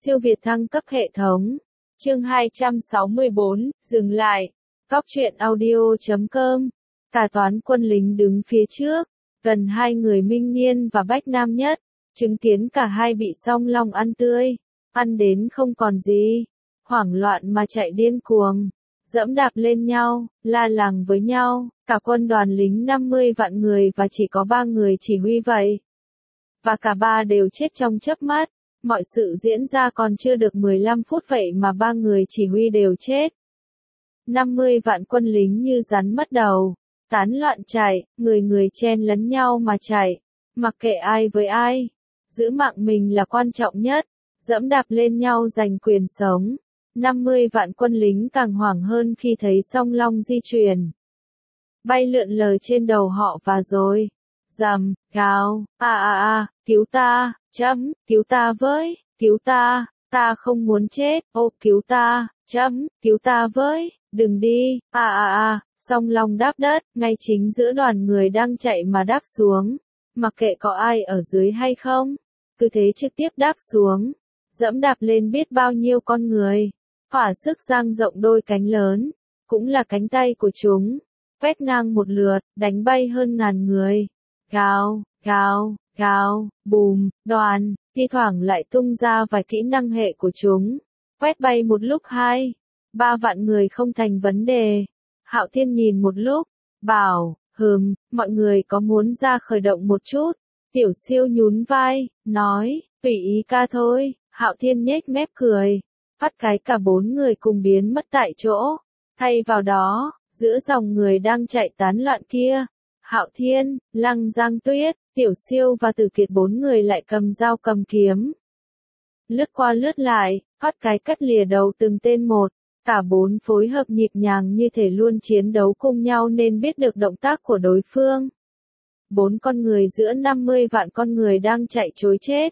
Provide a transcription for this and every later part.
Siêu việt thăng cấp hệ thống. Chương 264, dừng lại. Góc truyện audio.com. Cả toán quân lính đứng phía trước, gần hai người Minh Niên và Bách Nam Nhất, chứng kiến cả hai bị Song Long ăn tươi, ăn đến không còn gì, hoảng loạn mà chạy điên cuồng, dẫm đạp lên nhau, la làng với nhau, cả quân đoàn lính 50 vạn người và chỉ có 3 người chỉ huy vậy. Và cả ba đều chết trong chớp mắt. Mọi sự diễn ra còn chưa được 15 phút vậy mà 3 người chỉ huy đều chết. 50 vạn quân lính như rắn mất đầu, tán loạn chạy, người người chen lấn nhau mà chạy, mặc kệ ai với ai. Giữ mạng mình là quan trọng nhất, dẫm đạp lên nhau giành quyền sống. 50 vạn quân lính càng hoảng hơn khi thấy Song Long di chuyển. Bay lượn lờ trên đầu họ và rồi. Rầm, gào, cứu ta, cứu ta với, cứu ta, ta không muốn chết, ô cứu ta, cứu ta với, đừng đi, Song Long đáp đất, ngay chính giữa đoàn người đang chạy mà đáp xuống, mặc kệ có ai ở dưới hay không, cứ thế trực tiếp đáp xuống, dẫm đạp lên biết bao nhiêu con người, thỏa sức dang rộng đôi cánh lớn, cũng là cánh tay của chúng, quét ngang một lượt, đánh bay hơn ngàn người. Gào, gào, gào, bùm, đoàn, thi thoảng lại tung ra vài kỹ năng hệ của chúng. Quét bay một lúc 2, 3 vạn người không thành vấn đề. Hạo Thiên nhìn một lúc, bảo, mọi người có muốn ra khởi động một chút? Tiểu Siêu nhún vai, nói, tùy ý ca thôi. Hạo Thiên nhếch mép cười, phát cái cả 4 người cùng biến mất tại chỗ. Thay vào đó, giữa dòng người đang chạy tán loạn kia, Hạo Thiên, Lăng Giang Tuyết, Tiểu Siêu và Tử Kiệt 4 người lại cầm dao cầm kiếm. Lướt qua lướt lại, phát cái cắt lìa đầu từng tên một, cả 4 phối hợp nhịp nhàng như thể luôn chiến đấu cùng nhau nên biết được động tác của đối phương. 4 con người giữa 50 vạn con người đang chạy trối chết.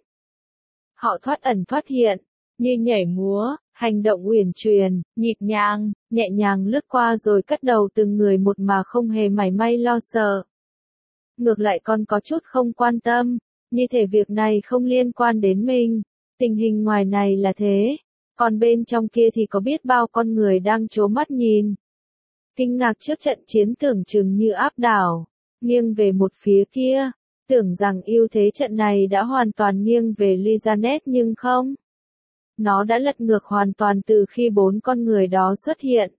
Họ thoát ẩn thoát hiện, như nhảy múa, hành động uyển chuyển, nhịp nhàng, nhẹ nhàng lướt qua rồi cắt đầu từng người một mà không hề mảy may lo sợ. Ngược lại còn có chút không quan tâm, như thể việc này không liên quan đến mình. Tình hình ngoài này là thế, còn bên trong kia thì có biết bao con người đang trố mắt nhìn. Kinh ngạc trước trận chiến tưởng chừng như áp đảo, nghiêng về một phía kia, tưởng rằng ưu thế trận này đã hoàn toàn nghiêng về Lizanet nhưng không. Nó đã lật ngược hoàn toàn từ khi 4 con người đó xuất hiện.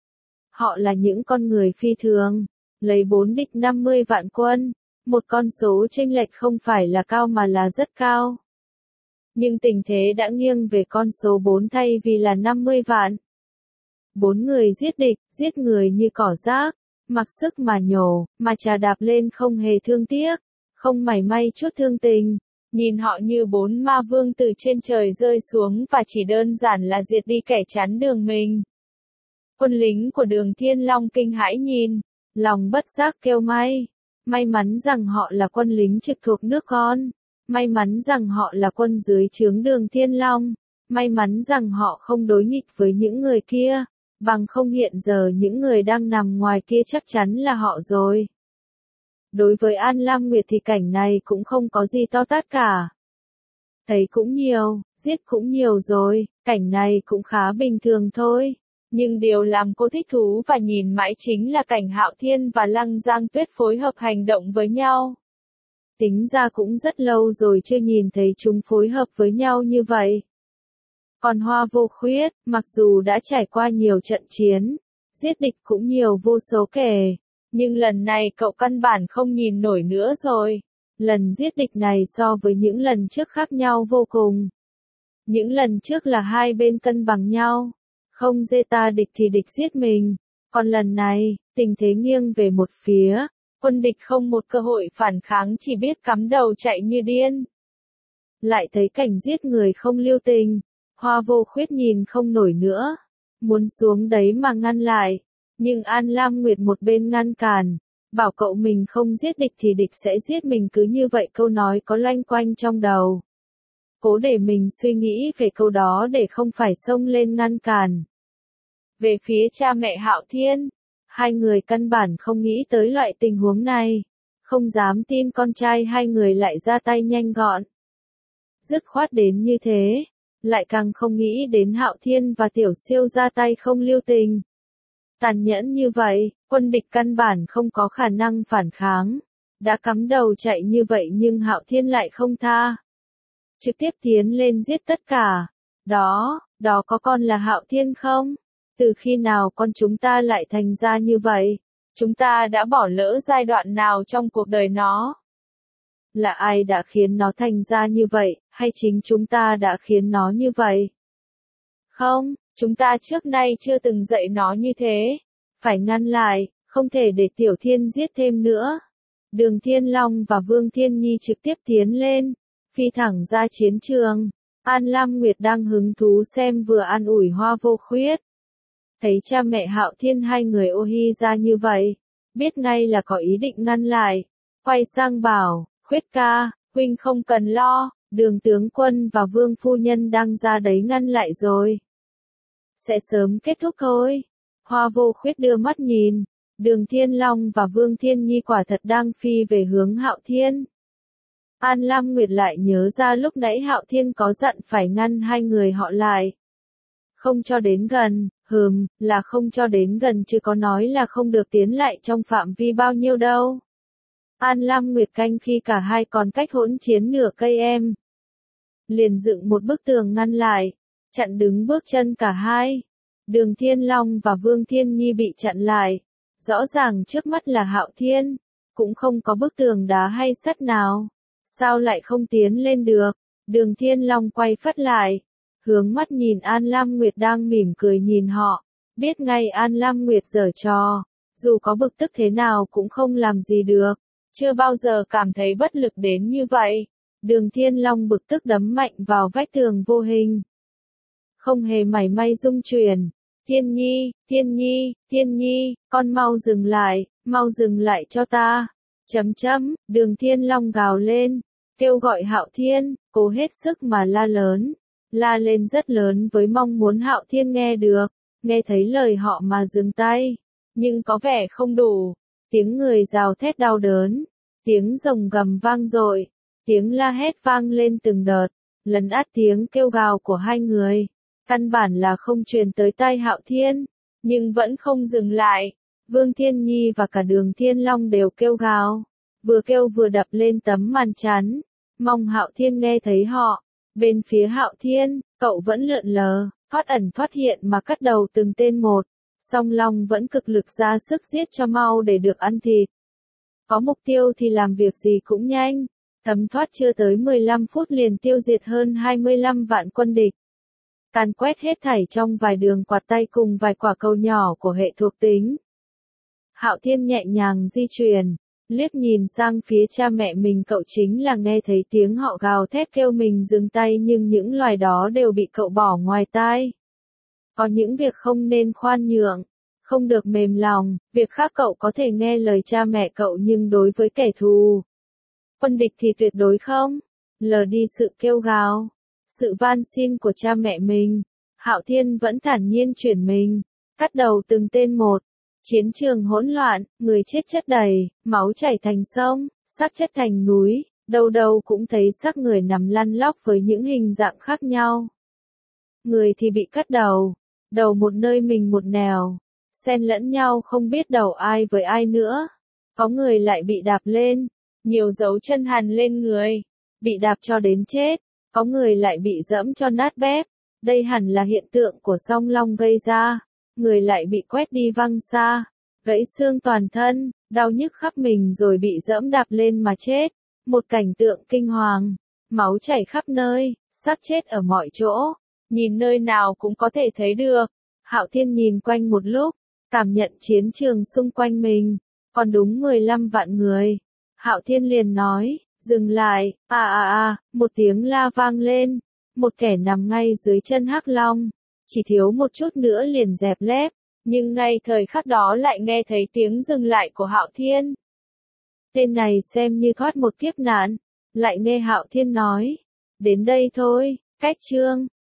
Họ là những con người phi thường, lấy 4 địch 50 vạn quân, một con số chênh lệch không phải là cao mà là rất cao. Nhưng tình thế đã nghiêng về con số 4 thay vì là 50 vạn. 4 người giết địch, giết người như cỏ rác, mặc sức mà nhổ, mà chà đạp lên không hề thương tiếc, không mảy may chút thương tình. Nhìn họ như 4 ma vương từ trên trời rơi xuống và chỉ đơn giản là diệt đi kẻ chắn đường mình. Quân lính của Đường Thiên Long kinh hãi nhìn, lòng bất giác kêu may mắn rằng họ là quân lính trực thuộc nước con, may mắn rằng họ là quân dưới trướng Đường Thiên Long, may mắn rằng họ không đối nghịch với những người kia, bằng không hiện giờ những người đang nằm ngoài kia chắc chắn là họ rồi. Đối với An Lam Nguyệt thì cảnh này cũng không có gì to tát cả. Thấy cũng nhiều, giết cũng nhiều rồi, cảnh này cũng khá bình thường thôi. Nhưng điều làm cô thích thú và nhìn mãi chính là cảnh Hạo Thiên và Lăng Giang Tuyết phối hợp hành động với nhau. Tính ra cũng rất lâu rồi chưa nhìn thấy chúng phối hợp với nhau như vậy. Còn Hoa Vô Khuyết, mặc dù đã trải qua nhiều trận chiến, giết địch cũng nhiều vô số kể. Nhưng lần này cậu căn bản không nhìn nổi nữa rồi. Lần giết địch này so với những lần trước khác nhau vô cùng. Những lần trước là hai bên cân bằng nhau. Không ta địch thì địch giết mình. Còn lần này, tình thế nghiêng về một phía. Quân địch không một cơ hội phản kháng chỉ biết cắm đầu chạy như điên. Lại thấy cảnh giết người không lưu tình. Hoa Vô Khuyết nhìn không nổi nữa. Muốn xuống đấy mà ngăn lại. Nhưng An Lam Nguyệt một bên ngăn cản, bảo cậu mình không giết địch thì địch sẽ giết mình, cứ như vậy câu nói có loanh quanh trong đầu. Cố để mình suy nghĩ về câu đó để không phải xông lên ngăn cản. Về phía cha mẹ Hạo Thiên, hai người căn bản không nghĩ tới loại tình huống này, không dám tin con trai hai người lại ra tay nhanh gọn. Dứt khoát đến như thế, lại càng không nghĩ đến Hạo Thiên và Tiểu Siêu ra tay không lưu tình. Tàn nhẫn như vậy, quân địch căn bản không có khả năng phản kháng. Đã cắm đầu chạy như vậy nhưng Hạo Thiên lại không tha. Trực tiếp tiến lên giết tất cả. Đó có con là Hạo Thiên không? Từ khi nào con chúng ta lại thành ra như vậy? Chúng ta đã bỏ lỡ giai đoạn nào trong cuộc đời nó? Là ai đã khiến nó thành ra như vậy, hay chính chúng ta đã khiến nó như vậy? Không, chúng ta trước nay chưa từng dạy nó như thế. Phải ngăn lại, không thể để Tiểu Thiên giết thêm nữa. Đường Thiên Long và Vương Thiên Nhi trực tiếp tiến lên, phi thẳng ra chiến trường. An Lam Nguyệt đang hứng thú xem vừa an ủi Hoa Vô Khuyết. Thấy cha mẹ Hạo Thiên hai người ô hi ra như vậy, biết ngay là có ý định ngăn lại. Quay sang bảo, Khuyết ca, huynh không cần lo, Đường tướng quân và Vương phu nhân đang ra đấy ngăn lại rồi. Sẽ sớm kết thúc thôi. Hoa Vô Khuyết đưa mắt nhìn, Đường Thiên Long và Vương Thiên Nhi quả thật đang phi về hướng Hạo Thiên. An Lam Nguyệt lại nhớ ra lúc nãy Hạo Thiên có dặn phải ngăn hai người họ lại. Không cho đến gần, là không cho đến gần chứ có nói là không được tiến lại trong phạm vi bao nhiêu đâu. An Lam Nguyệt canh khi cả hai còn cách hỗn chiến nửa cây em. Liền dựng một bức tường ngăn lại, chặn đứng bước chân cả hai. Đường Thiên Long và Vương Thiên Nhi bị chặn lại. Rõ ràng trước mắt là Hạo Thiên, cũng không có bức tường đá hay sắt nào. Sao lại không tiến lên được? Đường Thiên Long quay phắt lại, hướng mắt nhìn An Lam Nguyệt đang mỉm cười nhìn họ. Biết ngay An Lam Nguyệt giở trò, dù có bực tức thế nào cũng không làm gì được. Chưa bao giờ cảm thấy bất lực đến như vậy. Đường Thiên Long bực tức đấm mạnh vào vách tường vô hình. Không hề mảy may rung chuyển. Thiên Nhi, Thiên Nhi, Thiên Nhi, con mau dừng lại cho ta. Đường Thiên Long gào lên, kêu gọi Hạo Thiên, cố hết sức mà la lớn. La lên rất lớn với mong muốn Hạo Thiên nghe được, nghe thấy lời họ mà dừng tay. Nhưng có vẻ không đủ. Tiếng người gào thét đau đớn, tiếng rồng gầm vang dội, tiếng la hét vang lên từng đợt, lấn át tiếng kêu gào của hai người. Căn bản là không truyền tới tai Hạo Thiên, nhưng vẫn không dừng lại. Vương Thiên Nhi và cả Đường Thiên Long đều kêu gào, vừa kêu vừa đập lên tấm màn chắn, mong Hạo Thiên nghe thấy họ. Bên phía Hạo Thiên, cậu vẫn lượn lờ, thoát ẩn thoát hiện mà cắt đầu từng tên một. Song Long vẫn cực lực ra sức giết cho mau để được ăn thịt. Có mục tiêu thì làm việc gì cũng nhanh. Thấm thoát chưa tới 15 phút liền tiêu diệt hơn 25 vạn quân địch. Càn quét hết thảy trong vài đường quạt tay cùng vài quả cầu nhỏ của hệ thuộc tính. Hạo Thiên nhẹ nhàng di chuyển, liếc nhìn sang phía cha mẹ mình, cậu chính là nghe thấy tiếng họ gào thét kêu mình dừng tay, nhưng những loài đó đều bị cậu bỏ ngoài tai. Có những việc không nên khoan nhượng, không được mềm lòng, việc khác cậu có thể nghe lời cha mẹ cậu nhưng đối với kẻ thù, quân địch thì tuyệt đối không. Lờ đi sự kêu gào, sự van xin của cha mẹ mình, Hạo Thiên vẫn thản nhiên chuyển mình, cắt đầu từng tên một. Chiến trường hỗn loạn, người chết chất đầy, máu chảy thành sông, xác chất thành núi, đâu đâu cũng thấy xác người nằm lăn lóc với những hình dạng khác nhau. Người thì bị cắt đầu một nơi mình một nẻo, xen lẫn nhau không biết đầu ai với ai nữa. Có người lại bị đạp lên, nhiều dấu chân hằn lên người, bị đạp cho đến chết, có người lại bị dẫm cho nát bét. Đây hẳn là hiện tượng của song long gây ra. Người lại bị quét đi văng xa, gãy xương toàn thân, đau nhức khắp mình rồi bị dẫm đạp lên mà chết. Một cảnh tượng kinh hoàng, máu chảy khắp nơi, xác chết ở mọi chỗ, nhìn nơi nào cũng có thể thấy được. Hạo Thiên nhìn quanh một lúc, cảm nhận chiến trường xung quanh mình, còn đúng 15 vạn người. Hạo Thiên liền nói, dừng lại, một tiếng la vang lên, một kẻ nằm ngay dưới chân Hắc Long. Chỉ thiếu một chút nữa liền dẹp lép, nhưng ngay thời khắc đó lại nghe thấy tiếng dừng lại của Hạo Thiên. Tên này xem như thoát một kiếp nạn, lại nghe Hạo Thiên nói, đến đây thôi, cách chương